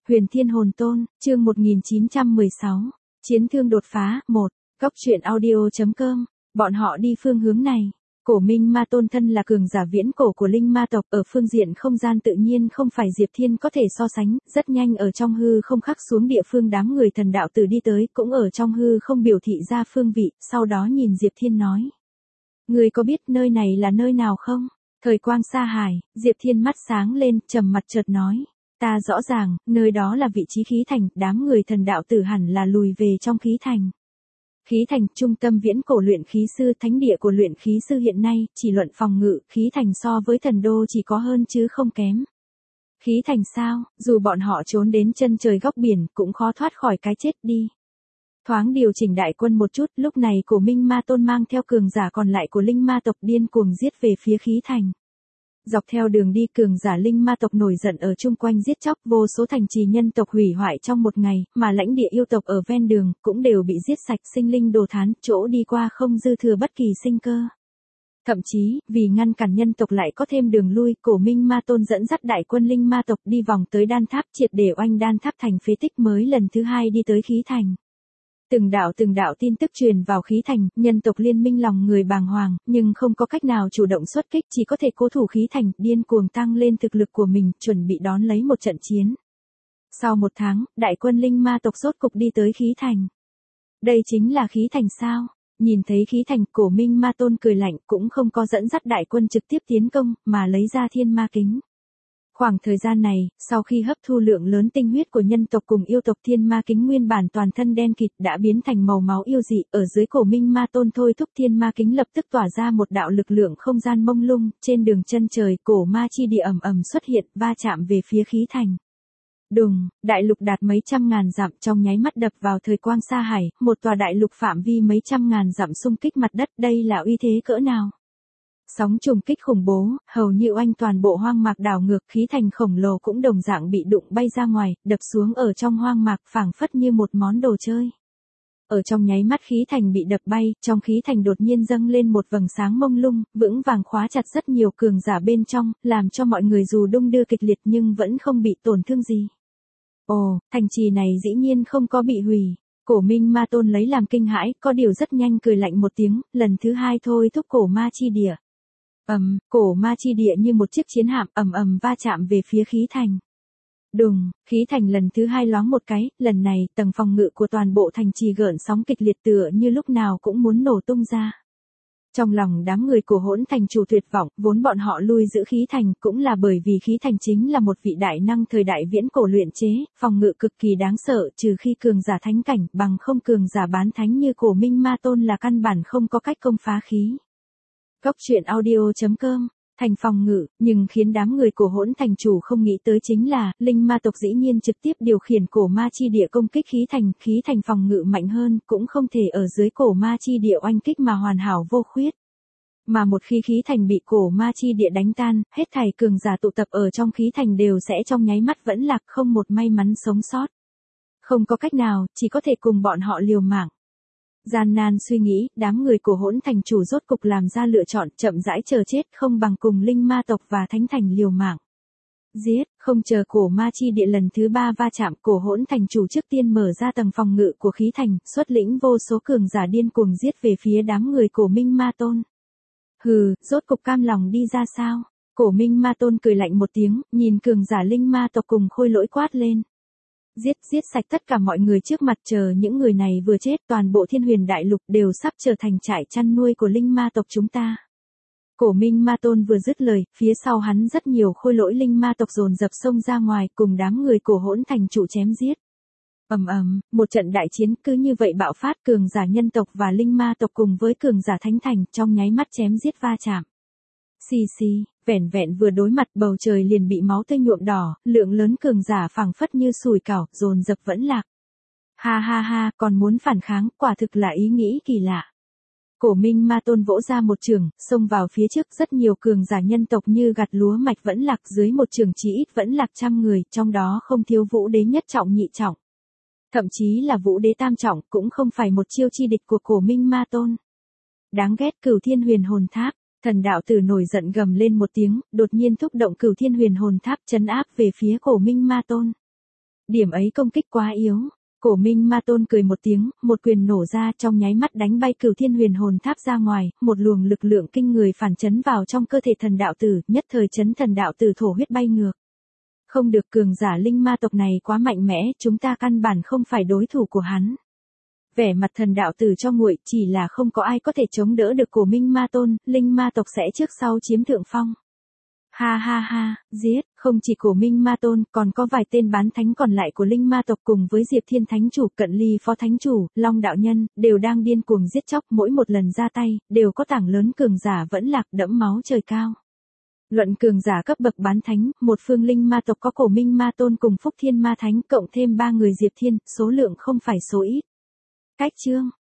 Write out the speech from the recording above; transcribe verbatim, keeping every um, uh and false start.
Huyền Thiên Hồn Tôn, chương một nghìn chín trăm mười sáu, Chiến thương đột phá, một, Góc truyện audio.com, bọn họ đi phương hướng này. Cổ Minh Ma Tôn thân là cường giả viễn cổ của linh ma tộc, ở phương diện không gian tự nhiên không phải Diệp Thiên có thể so sánh, rất nhanh ở trong hư không khắc xuống địa phương đám người thần đạo tử đi tới, cũng ở trong hư không biểu thị ra phương vị, sau đó nhìn Diệp Thiên nói. Người có biết nơi này là nơi nào không? Thời quang xa hải, Diệp Thiên mắt sáng lên, trầm mặt chợt nói. Ta rõ ràng, nơi đó là vị trí khí thành, đám người thần đạo tử hẳn là lùi về trong khí thành. Khí thành, trung tâm viễn cổ luyện khí sư, thánh địa của luyện khí sư hiện nay, chỉ luận phòng ngự, khí thành so với thần đô chỉ có hơn chứ không kém. Khí thành sao, dù bọn họ trốn đến chân trời góc biển, cũng khó thoát khỏi cái chết đi. Thoáng điều chỉnh đại quân một chút, lúc này Cổ Minh Ma Tôn mang theo cường giả còn lại của linh ma tộc điên cuồng giết về phía khí thành. Dọc theo đường đi cường giả linh ma tộc nổi giận ở chung quanh giết chóc, vô số thành trì nhân tộc hủy hoại trong một ngày, mà lãnh địa yêu tộc ở ven đường cũng đều bị giết sạch, sinh linh đồ thán, chỗ đi qua không dư thừa bất kỳ sinh cơ. Thậm chí, vì ngăn cản nhân tộc lại có thêm đường lui, Cổ Minh Ma Tôn dẫn dắt đại quân linh ma tộc đi vòng tới đan tháp, triệt để oanh đan tháp thành phế tích, mới lần thứ hai đi tới khí thành. Từng đạo từng đạo tin tức truyền vào khí thành, nhân tộc liên minh lòng người bàng hoàng, nhưng không có cách nào chủ động xuất kích, chỉ có thể cố thủ khí thành, điên cuồng tăng lên thực lực của mình, chuẩn bị đón lấy một trận chiến. Sau một tháng, đại quân linh ma tộc rốt cục đi tới khí thành. Đây chính là khí thành sao? Nhìn thấy khí thành, Cổ Minh Ma Tôn cười lạnh, cũng không có dẫn dắt đại quân trực tiếp tiến công, mà lấy ra thiên ma kính. Khoảng thời gian này, sau khi hấp thu lượng lớn tinh huyết của nhân tộc cùng yêu tộc, thiên ma kính nguyên bản toàn thân đen kịt đã biến thành màu máu yêu dị, ở dưới Cổ Minh Ma Tôn thôi thúc thiên ma kính lập tức tỏa ra một đạo lực lượng không gian mông lung, trên đường chân trời, cổ ma chi địa ầm ầm xuất hiện, va chạm về phía khí thành. Đùng, đại lục đạt mấy trăm ngàn dặm, trong nháy mắt đập vào thời quang xa hải, một tòa đại lục phạm vi mấy trăm ngàn dặm xung kích mặt đất, đây là uy thế cỡ nào? Sóng trùng kích khủng bố, hầu như oanh toàn bộ hoang mạc đảo ngược, khí thành khổng lồ cũng đồng dạng bị đụng bay ra ngoài, đập xuống ở trong hoang mạc, phảng phất như một món đồ chơi. Ở trong nháy mắt khí thành bị đập bay, trong khí thành đột nhiên dâng lên một vầng sáng mông lung, vững vàng khóa chặt rất nhiều cường giả bên trong, làm cho mọi người dù đung đưa kịch liệt nhưng vẫn không bị tổn thương gì. Ồ, thành trì này dĩ nhiên không có bị hủy. Cổ Minh Ma Tôn lấy làm kinh hãi, có điều rất nhanh cười lạnh một tiếng, lần thứ hai thôi thúc cổ ma chi địa. Ầm, um, cổ ma chi địa như một chiếc chiến hạm ầm ầm va chạm về phía khí thành. Đùng, khí thành lần thứ hai loáng một cái, lần này tầng phòng ngự của toàn bộ thành trì gợn sóng kịch liệt tựa như lúc nào cũng muốn nổ tung ra. Trong lòng đám người của Hỗn Thành Chủ tuyệt vọng, vốn bọn họ lui giữ khí thành cũng là bởi vì khí thành chính là một vị đại năng thời đại viễn cổ luyện chế, phòng ngự cực kỳ đáng sợ, trừ khi cường giả thánh cảnh, bằng không cường giả bán thánh như Cổ Minh Ma Tôn là căn bản không có cách công phá khí. Góc truyện audio.com, thành phòng ngự, nhưng khiến đám người của Hỗn Thành Chủ không nghĩ tới chính là, linh ma tộc dĩ nhiên trực tiếp điều khiển cổ ma chi địa công kích khí thành, khí thành phòng ngự mạnh hơn, cũng không thể ở dưới cổ ma chi địa oanh kích mà hoàn hảo vô khuyết. Mà một khi khí thành bị cổ ma chi địa đánh tan, hết thảy cường giả tụ tập ở trong khí thành đều sẽ trong nháy mắt vẫn lạc, không một may mắn sống sót. Không có cách nào, chỉ có thể cùng bọn họ liều mạng. Gian nan suy nghĩ, đám người của Hỗn Thành Chủ rốt cục làm ra lựa chọn, chậm rãi chờ chết, không bằng cùng linh ma tộc và thánh thành liều mạng. Giết, không chờ cổ ma chi địa lần thứ ba va chạm, cổ Hỗn Thành Chủ trước tiên mở ra tầng phòng ngự của khí thành, xuất lĩnh vô số cường giả điên cuồng giết về phía đám người Cổ Minh Ma Tôn. Hừ, rốt cục cam lòng đi ra sao? Cổ Minh Ma Tôn cười lạnh một tiếng, nhìn cường giả linh ma tộc cùng Khôi Lỗi quát lên. Giết, giết sạch tất cả mọi người trước mặt, chờ những người này vừa chết, toàn bộ Thiên Huyền Đại Lục đều sắp trở thành trại chăn nuôi của linh ma tộc chúng ta. Cổ Minh Ma Tôn vừa dứt lời, phía sau hắn rất nhiều Khôi Lỗi linh ma tộc dồn dập xông ra ngoài, cùng đám người của Hỗn Thành Chủ chém giết. Ầm ầm, một trận đại chiến cứ như vậy bạo phát, cường giả nhân tộc và linh ma tộc cùng với cường giả thánh thành, trong nháy mắt chém giết va chạm. Xì xì, vẻn vẹn vừa đối mặt, bầu trời liền bị máu tươi nhuộm đỏ, lượng lớn cường giả phảng phất như sủi cảo, dồn dập vẫn lạc. Ha ha ha, còn muốn phản kháng, quả thực là ý nghĩ kỳ lạ. Cổ Minh Ma Tôn vỗ ra một chưởng, xông vào phía trước, rất nhiều cường giả nhân tộc như gặt lúa mạch vẫn lạc, dưới một chưởng chỉ ít vẫn lạc trăm người, trong đó không thiếu Vũ Đế nhất trọng nhị trọng. Thậm chí là Vũ Đế tam trọng, cũng không phải một chiêu chi địch của Cổ Minh Ma Tôn. Đáng ghét, Cửu Thiên Huyền Hồn Tháp. Thần đạo tử nổi giận gầm lên một tiếng, đột nhiên thúc động Cửu Thiên Huyền Hồn Tháp trấn áp về phía Cổ Minh Ma Tôn. Điểm ấy công kích quá yếu. Cổ Minh Ma Tôn cười một tiếng, một quyền nổ ra trong nháy mắt đánh bay Cửu Thiên Huyền Hồn Tháp ra ngoài, một luồng lực lượng kinh người phản chấn vào trong cơ thể thần đạo tử, nhất thời chấn thần đạo tử thổ huyết bay ngược. Không được, cường giả linh ma tộc này quá mạnh mẽ, chúng ta căn bản không phải đối thủ của hắn. Vẻ mặt thần đạo tử cho nguội, chỉ là không có ai có thể chống đỡ được Cổ Minh Ma Tôn, linh ma tộc sẽ trước sau chiếm thượng phong. Ha ha ha, giết, không chỉ Cổ Minh Ma Tôn, còn có vài tên bán thánh còn lại của linh ma tộc cùng với Diệp Thiên Thánh Chủ, Cận Ly Phó Thánh Chủ, Long Đạo Nhân, đều đang điên cuồng giết chóc, mỗi một lần ra tay, đều có tảng lớn cường giả vẫn lạc đẫm máu trời cao. Luận cường giả cấp bậc bán thánh, một phương linh ma tộc có Cổ Minh Ma Tôn cùng Phúc Thiên Ma Thánh, cộng thêm ba người Diệp Thiên, số lượng không phải số ít. Cách chương